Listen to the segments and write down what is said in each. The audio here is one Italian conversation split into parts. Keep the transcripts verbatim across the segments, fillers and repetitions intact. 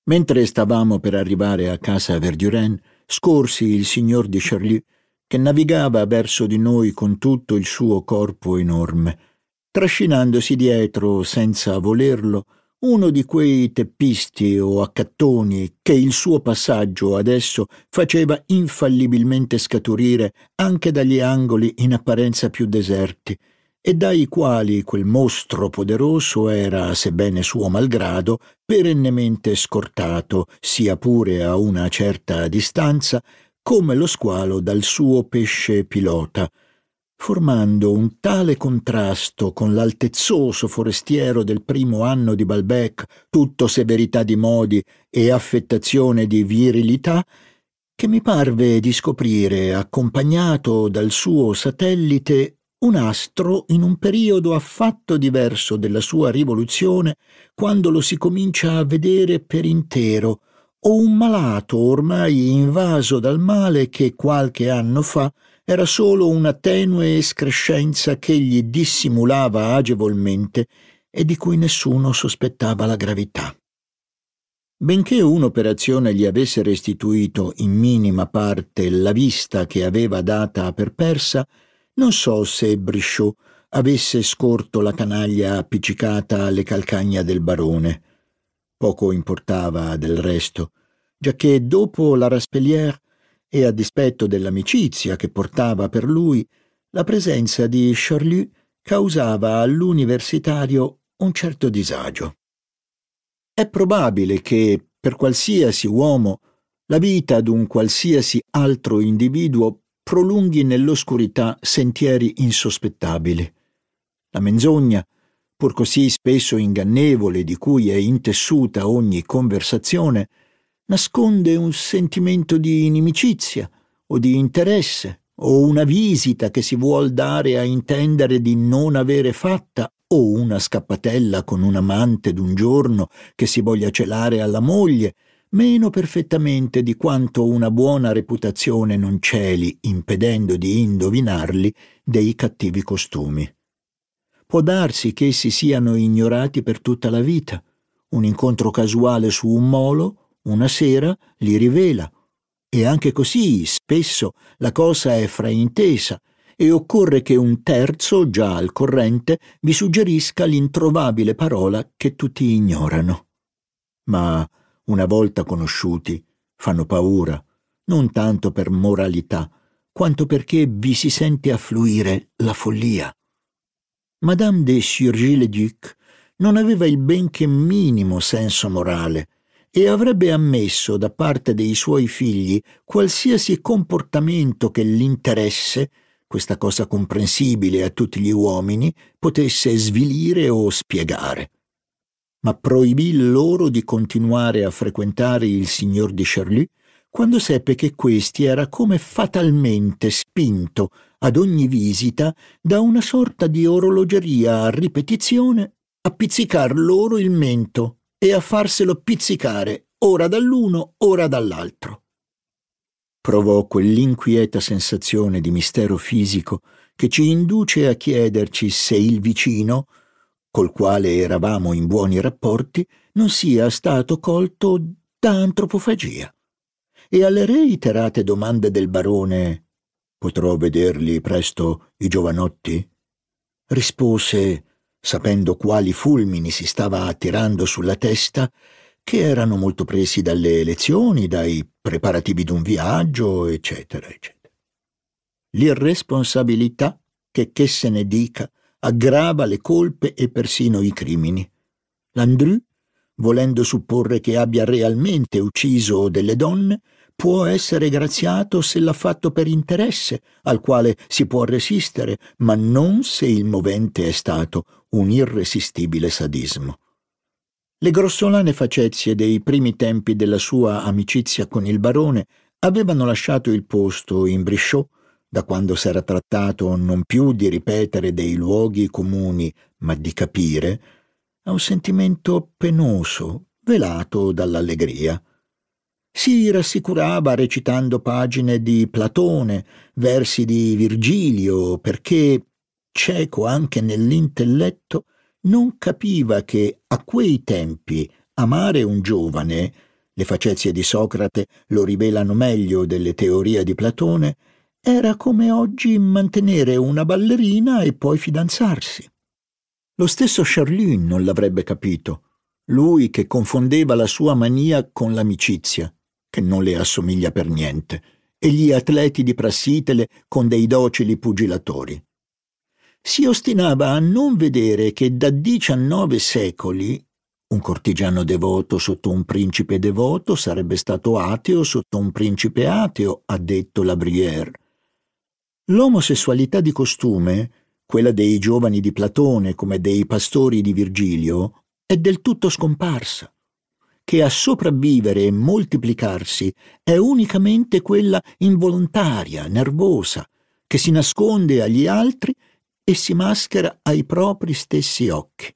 Mentre stavamo per arrivare a casa Verdurin, scorsi il signor de Charlieu, che navigava verso di noi con tutto il suo corpo enorme, trascinandosi dietro, senza volerlo, uno di quei teppisti o accattoni che il suo passaggio adesso faceva infallibilmente scaturire anche dagli angoli in apparenza più deserti, e dai quali quel mostro poderoso era, sebbene suo malgrado, perennemente scortato, sia pure a una certa distanza, come lo squalo dal suo pesce pilota, formando un tale contrasto con l'altezzoso forestiero del primo anno di Balbec, tutto severità di modi e affettazione di virilità, che mi parve di scoprire, accompagnato dal suo satellite, un astro in un periodo affatto diverso della sua rivoluzione, quando lo si comincia a vedere per intero, o un malato ormai invaso dal male che qualche anno fa era solo una tenue escrescenza che gli dissimulava agevolmente e di cui nessuno sospettava la gravità. Benché un'operazione gli avesse restituito in minima parte la vista che aveva data per persa, non so se Brichot avesse scorto la canaglia appiccicata alle calcagna del barone. Poco importava del resto, giacché dopo la Raspellière e a dispetto dell'amicizia che portava per lui, la presenza di Charlieu causava all'universitario un certo disagio. È probabile che, per qualsiasi uomo, la vita d'un qualsiasi altro individuo prolunghi nell'oscurità sentieri insospettabili. La menzogna, pur così spesso ingannevole di cui è intessuta ogni conversazione, nasconde un sentimento di inimicizia o di interesse o una visita che si vuol dare a intendere di non avere fatta o una scappatella con un amante d'un giorno che si voglia celare alla moglie, meno perfettamente di quanto una buona reputazione non celi, impedendo di indovinarli, dei cattivi costumi. Può darsi che essi siano ignorati per tutta la vita. Un incontro casuale su un molo, una sera, li rivela. E anche così, spesso, la cosa è fraintesa e occorre che un terzo, già al corrente, vi suggerisca l'introvabile parola che tutti ignorano. Ma una volta conosciuti, fanno paura, non tanto per moralità, quanto perché vi si sente affluire la follia. Madame de Surgy-le-Duc non aveva il benché minimo senso morale e avrebbe ammesso da parte dei suoi figli qualsiasi comportamento che l'interesse, questa cosa comprensibile a tutti gli uomini, potesse svilire o spiegare. Ma proibì loro di continuare a frequentare il signor de Charlieu quando seppe che questi era come fatalmente spinto ad ogni visita da una sorta di orologeria a ripetizione a pizzicar loro il mento e a farselo pizzicare ora dall'uno ora dall'altro. Provò quell'inquieta sensazione di mistero fisico che ci induce a chiederci se il vicino, col quale eravamo in buoni rapporti, non sia stato colto da antropofagia. E alle reiterate domande del barone «Potrò vederli presto i giovanotti?» rispose, sapendo quali fulmini si stava attirando sulla testa, che erano molto presi dalle lezioni, dai preparativi d'un viaggio, eccetera, eccetera. L'irresponsabilità, che che se ne dica, aggrava le colpe e persino i crimini. Landru, volendo supporre che abbia realmente ucciso delle donne, può essere graziato se l'ha fatto per interesse, al quale si può resistere, ma non se il movente è stato un irresistibile sadismo. Le grossolane facezie dei primi tempi della sua amicizia con il barone avevano lasciato il posto in Brichot, da quando s'era trattato non più di ripetere dei luoghi comuni, ma di capire, a un sentimento penoso, velato dall'allegria. Si rassicurava recitando pagine di Platone, versi di Virgilio, perché, cieco anche nell'intelletto, non capiva che a quei tempi amare un giovane le facezie di Socrate lo rivelano meglio delle teorie di Platone, era come oggi mantenere una ballerina e poi fidanzarsi. Lo stesso Charlie non l'avrebbe capito, lui che confondeva la sua mania con l'amicizia, che non le assomiglia per niente, e gli atleti di Prassitele con dei docili pugilatori. Si ostinava a non vedere che da diciannove secoli un cortigiano devoto sotto un principe devoto sarebbe stato ateo sotto un principe ateo, ha detto La Bruyère. L'omosessualità di costume, quella dei giovani di Platone come dei pastori di Virgilio, è del tutto scomparsa, che a sopravvivere e moltiplicarsi è unicamente quella involontaria, nervosa, che si nasconde agli altri e si maschera ai propri stessi occhi.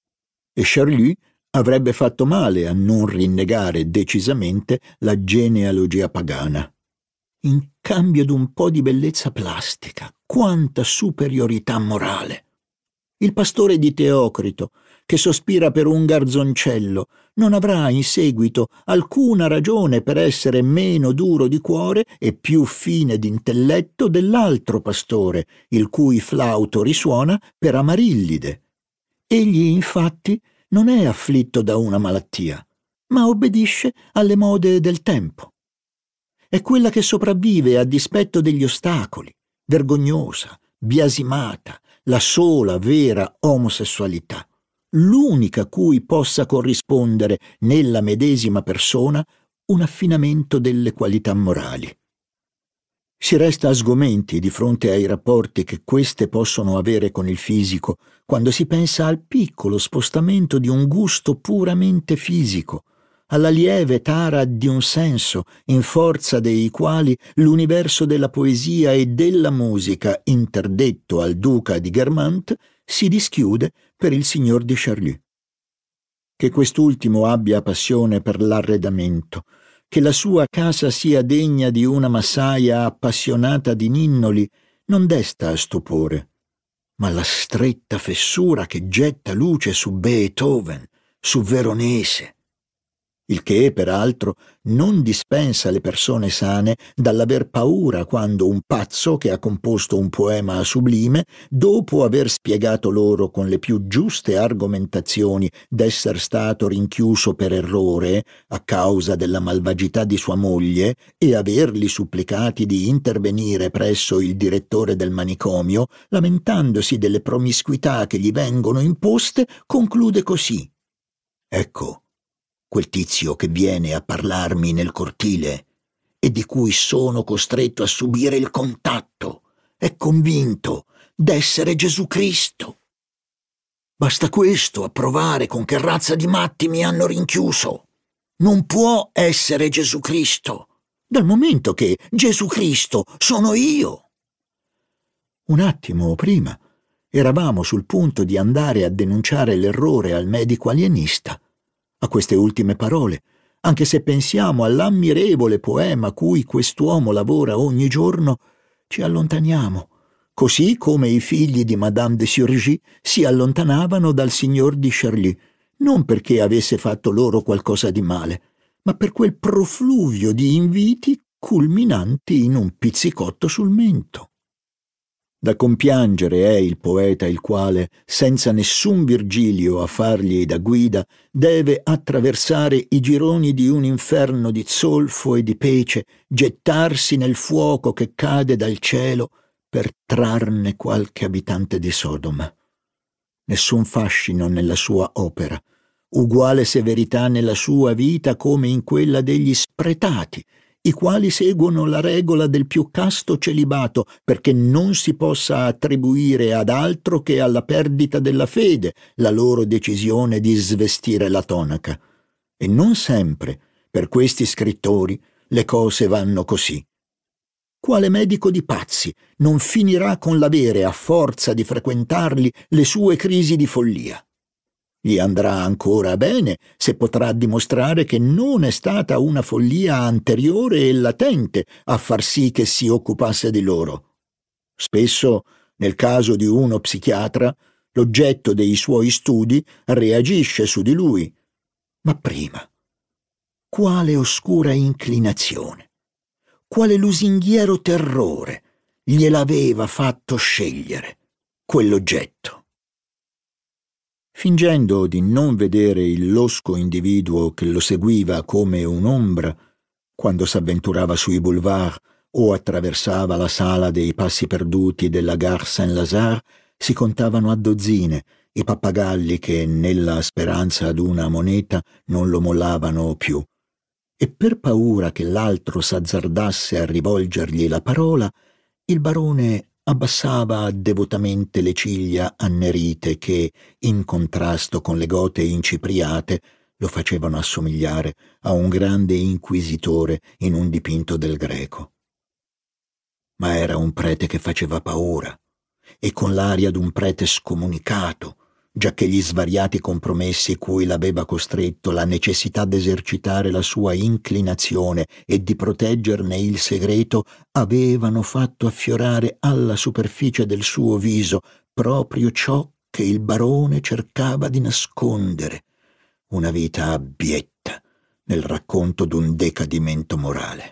E Charlie avrebbe fatto male a non rinnegare decisamente la genealogia pagana. In cambio d'un po' di bellezza plastica, quanta superiorità morale! Il pastore di Teocrito, che sospira per un garzoncello, non avrà in seguito alcuna ragione per essere meno duro di cuore e più fine d'intelletto dell'altro pastore, il cui flauto risuona per Amarillide. Egli, infatti, non è afflitto da una malattia, ma obbedisce alle mode del tempo. È quella che sopravvive a dispetto degli ostacoli, vergognosa, biasimata, la sola vera omosessualità, l'unica cui possa corrispondere nella medesima persona un affinamento delle qualità morali. Si resta sgomenti di fronte ai rapporti che queste possono avere con il fisico quando si pensa al piccolo spostamento di un gusto puramente fisico, alla lieve tara di un senso in forza dei quali l'universo della poesia e della musica interdetto al duca di Guermantes si dischiude per il signor di Charlie. Che quest'ultimo abbia passione per l'arredamento, che la sua casa sia degna di una massaia appassionata di ninnoli, non desta a stupore, ma la stretta fessura che getta luce su Beethoven, su Veronese, il che, peraltro, non dispensa le persone sane dall'aver paura quando un pazzo che ha composto un poema sublime, dopo aver spiegato loro con le più giuste argomentazioni d'esser stato rinchiuso per errore a causa della malvagità di sua moglie e averli supplicati di intervenire presso il direttore del manicomio, lamentandosi delle promiscuità che gli vengono imposte, conclude così: «Ecco, quel tizio che viene a parlarmi nel cortile e di cui sono costretto a subire il contatto, è convinto d'essere Gesù Cristo. Basta questo a provare con che razza di matti mi hanno rinchiuso. Non può essere Gesù Cristo, dal momento che Gesù Cristo sono io». Un attimo prima eravamo sul punto di andare a denunciare l'errore al medico alienista. A queste ultime parole, anche se pensiamo all'ammirevole poema cui quest'uomo lavora ogni giorno, ci allontaniamo, così come i figli di Madame de Surgy si allontanavano dal signor di Charlie, non perché avesse fatto loro qualcosa di male, ma per quel profluvio di inviti culminanti in un pizzicotto sul mento. Da compiangere è il poeta il quale, senza nessun Virgilio a fargli da guida, deve attraversare i gironi di un inferno di zolfo e di pece, gettarsi nel fuoco che cade dal cielo per trarne qualche abitante di Sodoma. Nessun fascino nella sua opera, uguale severità nella sua vita come in quella degli spretati, i quali seguono la regola del più casto celibato perché non si possa attribuire ad altro che alla perdita della fede la loro decisione di svestire la tonaca. E non sempre, per questi scrittori, le cose vanno così. Quale medico di pazzi non finirà con l'avere, a forza di frequentarli, le sue crisi di follia? Gli andrà ancora bene se potrà dimostrare che non è stata una follia anteriore e latente a far sì che si occupasse di loro. Spesso, nel caso di uno psichiatra, l'oggetto dei suoi studi reagisce su di lui. Ma prima, quale oscura inclinazione, quale lusinghiero terrore gliel'aveva fatto scegliere quell'oggetto. Fingendo di non vedere il losco individuo che lo seguiva come un'ombra, quando s'avventurava sui boulevard o attraversava la sala dei passi perduti della Gare Saint-Lazare, si contavano a dozzine i pappagalli che, nella speranza d'una moneta, non lo mollavano più. E per paura che l'altro s'azzardasse a rivolgergli la parola, il barone abbassava devotamente le ciglia annerite che, in contrasto con le gote incipriate, lo facevano assomigliare a un grande inquisitore in un dipinto del Greco. Ma era un prete che faceva paura, e con l'aria d'un prete scomunicato, giacché gli svariati compromessi cui l'aveva costretto la necessità d'esercitare la sua inclinazione e di proteggerne il segreto avevano fatto affiorare alla superficie del suo viso proprio ciò che il barone cercava di nascondere, una vita abietta nel racconto d'un decadimento morale.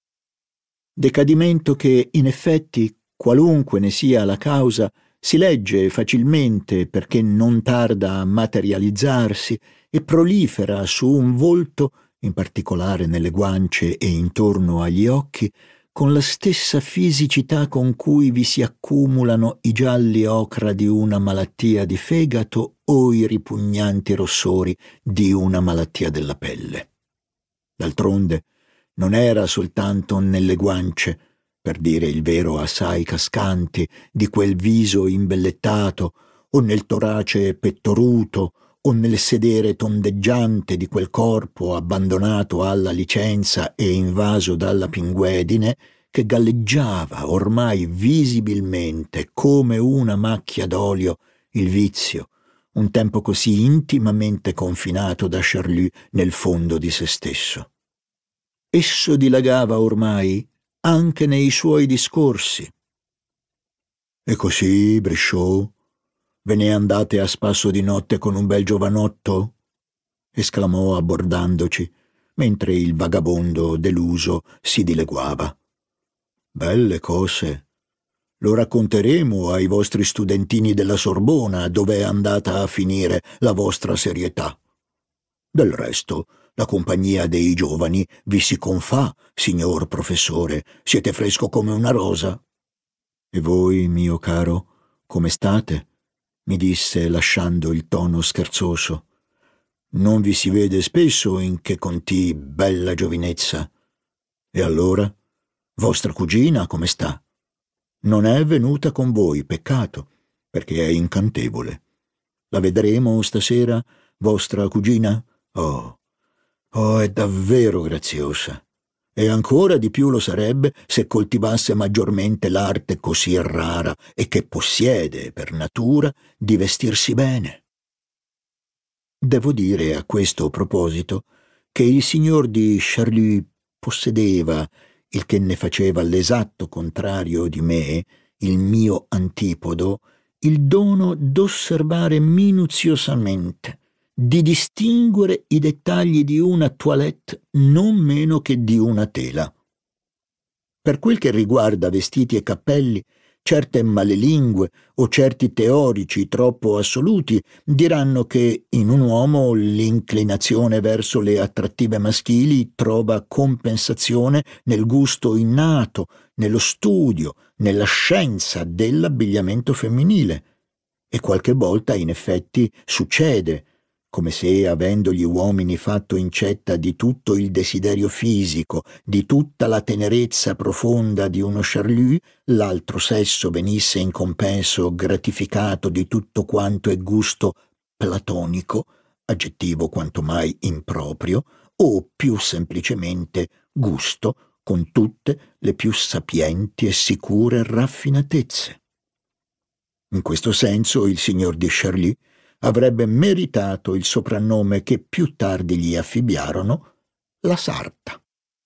Decadimento che, in effetti, qualunque ne sia la causa, si legge facilmente perché non tarda a materializzarsi e prolifera su un volto, in particolare nelle guance e intorno agli occhi, con la stessa fisicità con cui vi si accumulano i gialli ocra di una malattia di fegato o i ripugnanti rossori di una malattia della pelle. D'altronde, non era soltanto nelle guance, per dire il vero assai cascanti, di quel viso imbellettato, o nel torace pettoruto, o nel sedere tondeggiante di quel corpo abbandonato alla licenza e invaso dalla pinguedine, che galleggiava ormai visibilmente come una macchia d'olio il vizio, un tempo così intimamente confinato da Charlus nel fondo di se stesso. Esso dilagava ormai anche nei suoi discorsi. E così, Brichot, ve ne andate a spasso di notte con un bel giovanotto? Esclamò abbordandoci, mentre il vagabondo deluso si dileguava. Belle cose. Lo racconteremo ai vostri studentini della Sorbona, dove è andata a finire la vostra serietà. Del resto, la compagnia dei giovani vi si confà, signor professore, siete fresco come una rosa. E voi, mio caro, come state? Mi disse, lasciando il tono scherzoso. Non vi si vede spesso in che conti bella giovinezza. E allora? Vostra cugina come sta? Non è venuta con voi, peccato, perché è incantevole. La vedremo stasera, vostra cugina? Oh, oh, è davvero graziosa. E ancora di più lo sarebbe se coltivasse maggiormente l'arte così rara e che possiede, per natura, di vestirsi bene. Devo dire a questo proposito che il signor di Charlus possedeva, il che ne faceva l'esatto contrario di me, il mio antipodo, il dono d'osservare minuziosamente, di distinguere i dettagli di una toilette non meno che di una tela. Per quel che riguarda vestiti e cappelli, certe malelingue o certi teorici troppo assoluti diranno che in un uomo l'inclinazione verso le attrattive maschili trova compensazione nel gusto innato, nello studio, nella scienza dell'abbigliamento femminile. E qualche volta in effetti succede, come se, avendo gli uomini fatto incetta di tutto il desiderio fisico, di tutta la tenerezza profonda di uno Charlus, l'altro sesso venisse in compenso gratificato di tutto quanto è gusto platonico, aggettivo quanto mai improprio, o più semplicemente gusto con tutte le più sapienti e sicure raffinatezze. In questo senso il signor di Charlus avrebbe meritato il soprannome che più tardi gli affibbiarono, la sarta.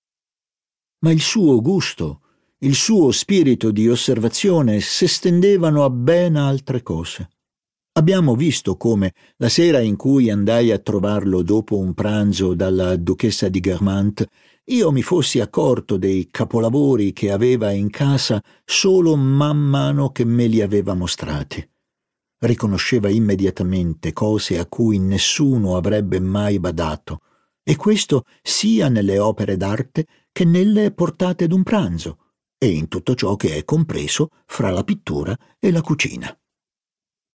Ma il suo gusto, il suo spirito di osservazione s'estendevano a ben altre cose. Abbiamo visto come, la sera in cui andai a trovarlo dopo un pranzo dalla duchessa di Guermantes, io mi fossi accorto dei capolavori che aveva in casa solo man mano che me li aveva mostrati. Riconosceva immediatamente cose a cui nessuno avrebbe mai badato, e questo sia nelle opere d'arte che nelle portate d'un pranzo, e in tutto ciò che è compreso fra la pittura e la cucina.